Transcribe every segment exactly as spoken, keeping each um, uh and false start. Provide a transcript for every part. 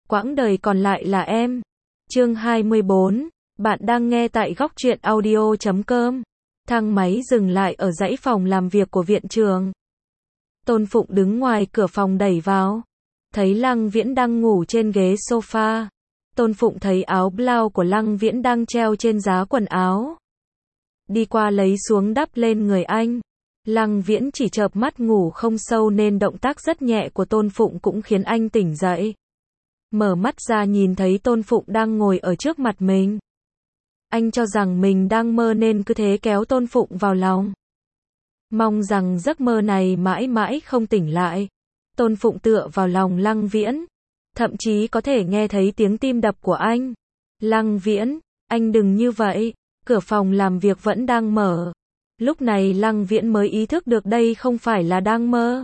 quãng đời còn lại là em. Chương hai mươi bốn, bạn đang nghe tại góc truyện audio chấm com. Thang máy dừng lại ở dãy phòng làm việc của viện trưởng. Tôn Phụng đứng ngoài cửa phòng đẩy vào. Thấy Lăng Viễn đang ngủ trên ghế sofa. Tôn Phụng thấy áo blau của Lăng Viễn đang treo trên giá quần áo. Đi qua lấy xuống đắp lên người anh. Lăng Viễn chỉ chợp mắt ngủ không sâu nên động tác rất nhẹ của Tôn Phụng cũng khiến anh tỉnh dậy. Mở mắt ra nhìn thấy Tôn Phụng đang ngồi ở trước mặt mình. Anh cho rằng mình đang mơ nên cứ thế kéo Tôn Phụng vào lòng. Mong rằng giấc mơ này mãi mãi không tỉnh lại. Tôn Phụng tựa vào lòng Lăng Viễn. Thậm chí có thể nghe thấy tiếng tim đập của anh. Lăng Viễn, anh đừng như vậy. Cửa phòng làm việc vẫn đang mở. Lúc này Lăng Viễn mới ý thức được đây không phải là đang mơ.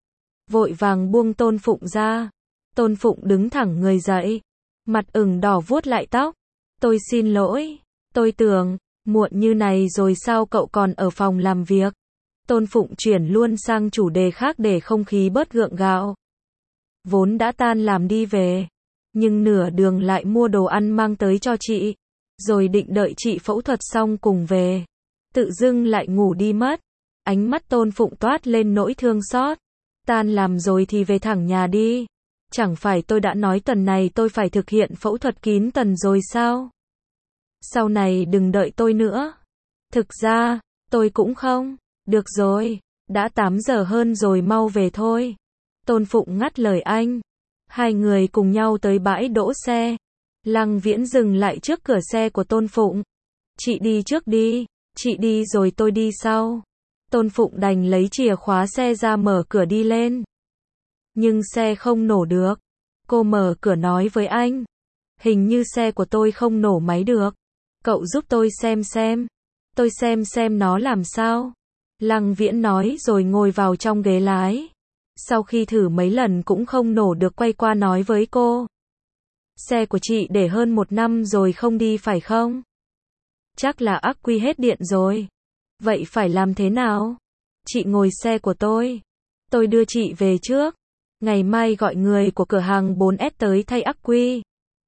Vội vàng buông Tôn Phụng ra. Tôn Phụng đứng thẳng người dậy. Mặt ửng đỏ vuốt lại tóc. Tôi xin lỗi. Tôi tưởng, muộn như này rồi sao cậu còn ở phòng làm việc. Tôn Phụng chuyển luôn sang chủ đề khác để không khí bớt gượng gạo. Vốn đã tan làm đi về. Nhưng nửa đường lại mua đồ ăn mang tới cho chị. Rồi định đợi chị phẫu thuật xong cùng về. Tự dưng lại ngủ đi mất. Ánh mắt Tôn Phụng toát lên nỗi thương xót. Tan làm rồi thì về thẳng nhà đi. Chẳng phải tôi đã nói tuần này tôi phải thực hiện phẫu thuật kín tần rồi sao? Sau này đừng đợi tôi nữa. Thực ra, tôi cũng không. Được rồi, đã tám giờ hơn rồi mau về thôi. Tôn Phụng ngắt lời anh. Hai người cùng nhau tới bãi đỗ xe. Lăng Viễn dừng lại trước cửa xe của Tôn Phụng. Chị đi trước đi, chị đi rồi tôi đi sau. Tôn Phụng đành lấy chìa khóa xe ra mở cửa đi lên. Nhưng xe không nổ được. Cô mở cửa nói với anh. Hình như xe của tôi không nổ máy được. Cậu giúp tôi xem xem. Tôi xem xem nó làm sao. Lăng Viễn nói rồi ngồi vào trong ghế lái. Sau khi thử mấy lần cũng không nổ được quay qua nói với cô. Xe của chị để hơn một năm rồi không đi phải không? Chắc là ắc quy hết điện rồi. Vậy phải làm thế nào? Chị ngồi xe của tôi. Tôi đưa chị về trước. Ngày mai gọi người của cửa hàng bốn S tới thay ắc quy.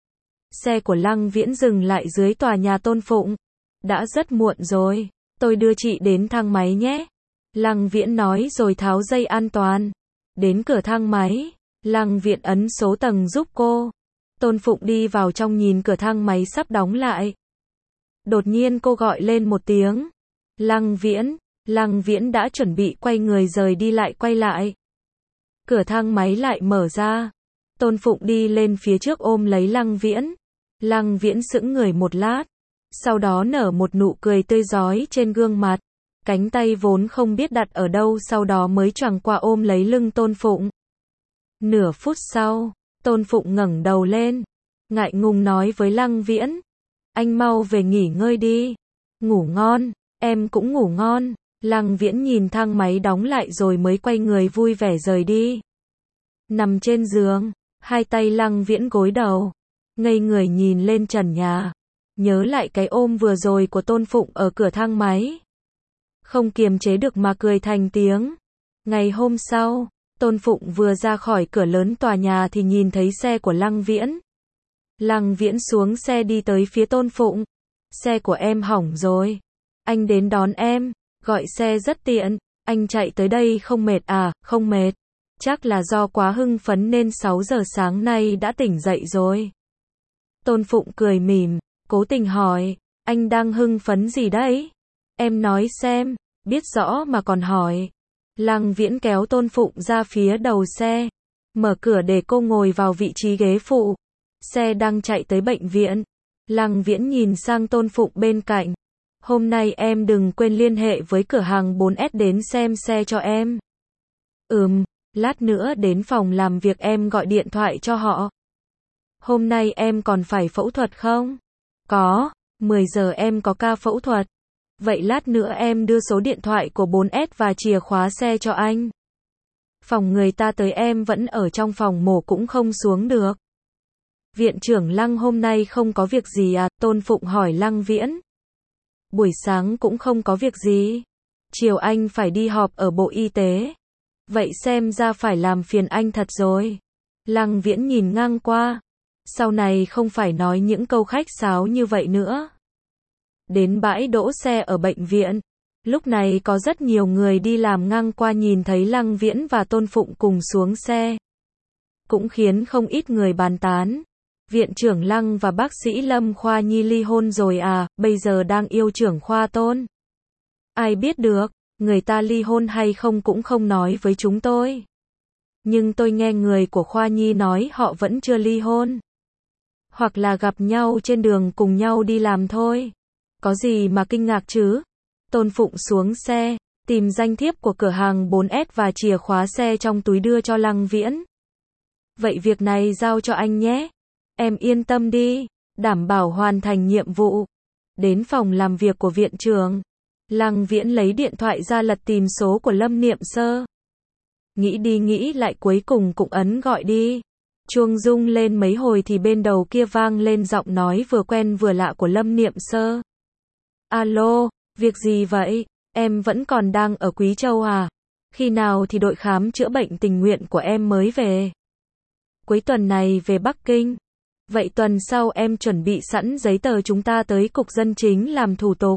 Xe của Lăng Viễn dừng lại dưới tòa nhà Tôn Phụng. Đã rất muộn rồi. Tôi đưa chị đến thang máy nhé. Lăng Viễn nói rồi tháo dây an toàn. Đến cửa thang máy. Lăng Viễn ấn số tầng giúp cô. Tôn Phụng đi vào trong nhìn cửa thang máy sắp đóng lại. Đột nhiên cô gọi lên một tiếng. Lăng Viễn. Lăng Viễn đã chuẩn bị quay người rời đi lại quay lại. Cửa thang máy lại mở ra. Tôn Phụng đi lên phía trước ôm lấy Lăng Viễn. Lăng Viễn sững người một lát. Sau đó nở một nụ cười tươi rói trên gương mặt. Cánh tay vốn không biết đặt ở đâu sau đó mới choàng qua ôm lấy lưng Tôn Phụng. Nửa phút sau, Tôn Phụng ngẩng đầu lên. Ngại ngùng nói với Lăng Viễn. Anh mau về nghỉ ngơi đi. Ngủ ngon, em cũng ngủ ngon. Lăng Viễn nhìn thang máy đóng lại rồi mới quay người vui vẻ rời đi. Nằm trên giường, hai tay Lăng Viễn gối đầu. Ngây người nhìn lên trần nhà. Nhớ lại cái ôm vừa rồi của Tôn Phụng ở cửa thang máy. Không kiềm chế được mà cười thành tiếng. Ngày hôm sau, Tôn Phụng vừa ra khỏi cửa lớn tòa nhà thì nhìn thấy xe của Lăng Viễn. Lăng Viễn xuống xe đi tới phía Tôn Phụng. Xe của em hỏng rồi. Anh đến đón em. Gọi xe rất tiện. Anh chạy tới đây không mệt à? Không mệt. Chắc là do quá hưng phấn nên sáu giờ sáng nay đã tỉnh dậy rồi. Tôn Phụng cười mỉm, cố tình hỏi. Anh đang hưng phấn gì đấy? Em nói xem. Biết rõ mà còn hỏi. Lăng Viễn kéo Tôn Phụng ra phía đầu xe. Mở cửa để cô ngồi vào vị trí ghế phụ. Xe đang chạy tới bệnh viện. Lăng Viễn nhìn sang Tôn Phụng bên cạnh. Hôm nay em đừng quên liên hệ với cửa hàng bốn S đến xem xe cho em. Ừm, lát nữa đến phòng làm việc em gọi điện thoại cho họ. Hôm nay em còn phải phẫu thuật không? Có, mười giờ em có ca phẫu thuật. Vậy lát nữa em đưa số điện thoại của bốn S và chìa khóa xe cho anh. Phòng người ta tới em vẫn ở trong phòng mổ cũng không xuống được. Viện trưởng Lăng hôm nay không có việc gì à? Tôn Phụng hỏi Lăng Viễn. Buổi sáng cũng không có việc gì. Chiều anh phải đi họp ở Bộ Y tế. Vậy xem ra phải làm phiền anh thật rồi. Lăng Viễn nhìn ngang qua. Sau này không phải nói những câu khách sáo như vậy nữa. Đến bãi đỗ xe ở bệnh viện. Lúc này có rất nhiều người đi làm ngang qua nhìn thấy Lăng Viễn và Tôn Phụng cùng xuống xe. Cũng khiến không ít người bàn tán. Viện trưởng Lăng và bác sĩ Lâm Khoa Nhi ly hôn rồi à, bây giờ đang yêu trưởng khoa Tôn. Ai biết được, người ta ly hôn hay không cũng không nói với chúng tôi. Nhưng tôi nghe người của Khoa Nhi nói họ vẫn chưa ly hôn. Hoặc là gặp nhau trên đường cùng nhau đi làm thôi. Có gì mà kinh ngạc chứ? Tôn Phụng xuống xe, tìm danh thiếp của cửa hàng bốn S và chìa khóa xe trong túi đưa cho Lăng Viễn. Vậy việc này giao cho anh nhé. Em yên tâm đi, đảm bảo hoàn thành nhiệm vụ. Đến phòng làm việc của viện trưởng. Lăng Viễn lấy điện thoại ra lật tìm số của Lâm Niệm Sơ. Nghĩ đi nghĩ lại cuối cùng cũng ấn gọi đi. Chuông rung lên mấy hồi thì bên đầu kia vang lên giọng nói vừa quen vừa lạ của Lâm Niệm Sơ. Alo, việc gì vậy? Em vẫn còn đang ở Quý Châu à? Khi nào thì đội khám chữa bệnh tình nguyện của em mới về? Cuối tuần này về Bắc Kinh. Vậy tuần sau em chuẩn bị sẵn giấy tờ chúng ta tới cục dân chính làm thủ tục.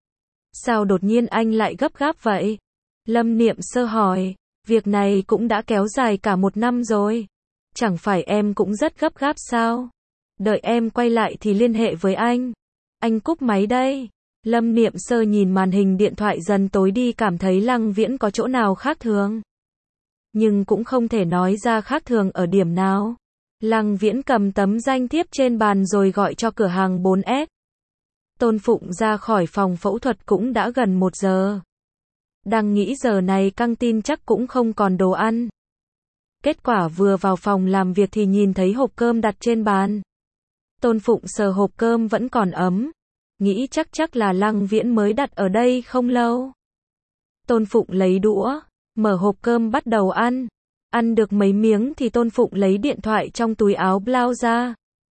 Sao đột nhiên anh lại gấp gáp vậy? Lâm Niệm Sơ hỏi, việc này cũng đã kéo dài cả một năm rồi. Chẳng phải em cũng rất gấp gáp sao? Đợi em quay lại thì liên hệ với anh. Anh cúp máy đây. Lâm Niệm Sơ nhìn màn hình điện thoại dần tối đi cảm thấy Lăng Viễn có chỗ nào khác thường. Nhưng cũng không thể nói ra khác thường ở điểm nào. Lăng Viễn cầm tấm danh thiếp trên bàn rồi gọi cho cửa hàng bốn S. Tôn Phụng ra khỏi phòng phẫu thuật cũng đã gần một giờ. Đang nghĩ giờ này căng tin chắc cũng không còn đồ ăn. Kết quả vừa vào phòng làm việc thì nhìn thấy hộp cơm đặt trên bàn. Tôn Phụng sờ hộp cơm vẫn còn ấm. Nghĩ chắc chắc là Lăng Viễn mới đặt ở đây không lâu. Tôn Phụng lấy đũa, mở hộp cơm bắt đầu ăn. Ăn được mấy miếng thì Tôn Phụng lấy điện thoại trong túi áo blouse ra.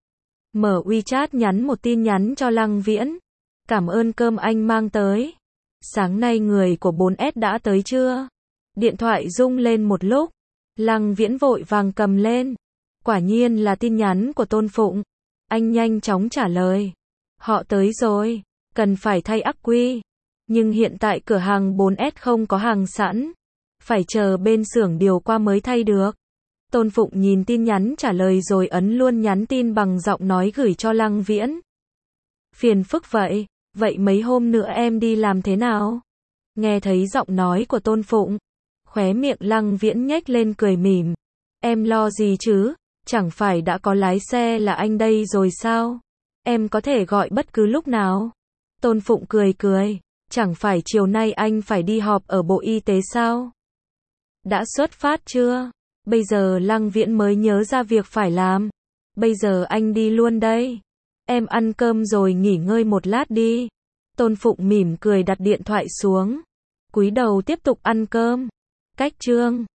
Mở WeChat nhắn một tin nhắn cho Lăng Viễn. Cảm ơn cơm anh mang tới. Sáng nay người của bốn S đã tới chưa? Điện thoại rung lên một lúc. Lăng Viễn vội vàng cầm lên. Quả nhiên là tin nhắn của Tôn Phụng. Anh nhanh chóng trả lời. Họ tới rồi. Cần phải thay ắc quy. Nhưng hiện tại cửa hàng bốn S không có hàng sẵn. Phải chờ bên xưởng điều qua mới thay được. Tôn Phụng nhìn tin nhắn trả lời rồi ấn luôn nhắn tin bằng giọng nói gửi cho Lăng Viễn. Phiền phức vậy. Vậy mấy hôm nữa em đi làm thế nào? Nghe thấy giọng nói của Tôn Phụng. Khóe miệng Lăng Viễn nhếch lên cười mỉm. Em lo gì chứ? Chẳng phải đã có lái xe là anh đây rồi sao? Em có thể gọi bất cứ lúc nào. Tôn Phụng cười cười. Chẳng phải chiều nay anh phải đi họp ở Bộ Y tế sao? Đã xuất phát chưa? Bây giờ Lăng Viễn mới nhớ ra việc phải làm. Bây giờ anh đi luôn đây. Em ăn cơm rồi nghỉ ngơi một lát đi. Tôn Phụng mỉm cười đặt điện thoại xuống. Cúi đầu tiếp tục ăn cơm. Cách chương